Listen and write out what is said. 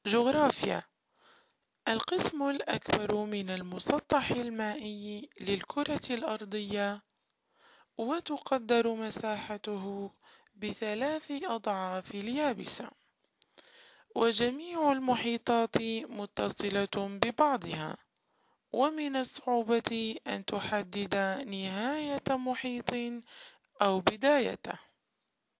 جغرافيا. القسم الأكبر من المسطح المائي للكرة الأرضية، وتقدر مساحته ب3 أضعاف اليابسة، وجميع المحيطات متصلة ببعضها، ومن الصعوبة أن تحدد نهاية محيط أو بدايته.